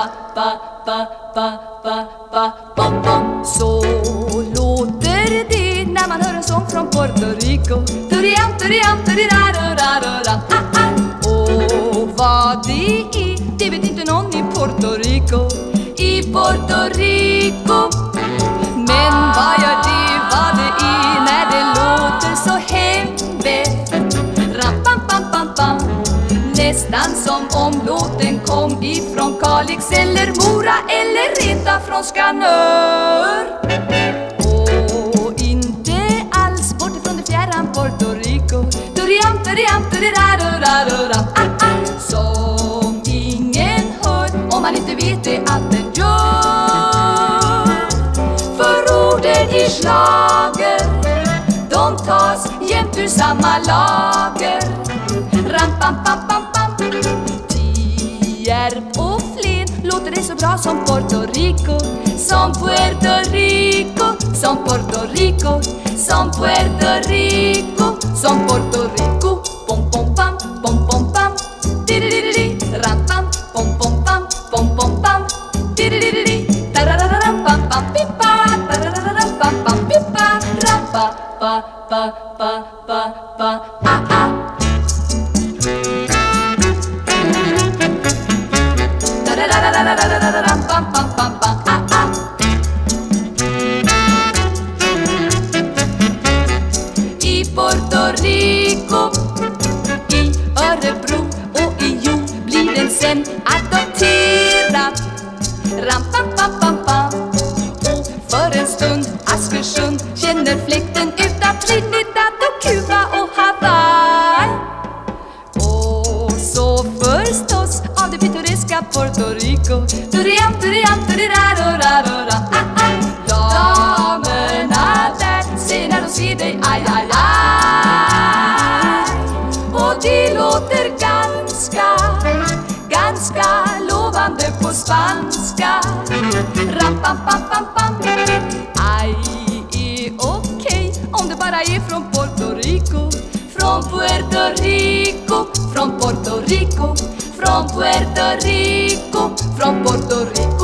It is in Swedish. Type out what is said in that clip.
bom, bom. Så låter det när man hör en sång från Puerto Rico. Turiam, turiam, turirarurararam. Och vad det är, det vet inte någon i Puerto Rico. I Puerto Rico. Men vad gör det, vad det är när det låter så hemvärt? Ram, pam, pam, pam, pam. Nästan som om låten kom ifrån Kalix eller Mora eller renta från Skanör. Och inte alls bort ifrån det fjärran Puerto Rico. Turiam, turiam, turirarurararam. Som ingen hör om man inte vet det att den gör. För orden i slager, de tas jämt ur samma lager. Ram, pam, pam, pam, pam. Tierp och Flen låter det så bra som Puerto Rico. Som Puerto Rico, som Puerto Rico, som Puerto Rico, som Puerto Rico. Pom, pom, pam, pom, pom, pam. Di-di-di-di-di. Ram, pam, pom, pom, pam, pom, pom, pam. Di-di-di-di-di. Tararararam, pam, pam, pippa. Tararararam, pam, pam, pippa. Ram, pa, pa, pa, pa, pa, pa, ah. I Puerto Rico, i Örebro och i Hjo blir den sen adopterad. Ram, pam, pam, pam, pam. Och för en stund Askersund känner fläkten utav Trinidad och Kuba och Hawaii. Och så förstås av det pittoreska Puerto Rico. Turiam, turiam, turirarurararam. Damerna där ser när de ser dig, aj, aj, aj. Och det låter ganska lovande på spanska. Ram, pam, pam, pam, pam. Aj är okej om det bara är från Puerto Rico. Från Puerto Rico, från Puerto Rico, från Puerto Rico, från Puerto Rico.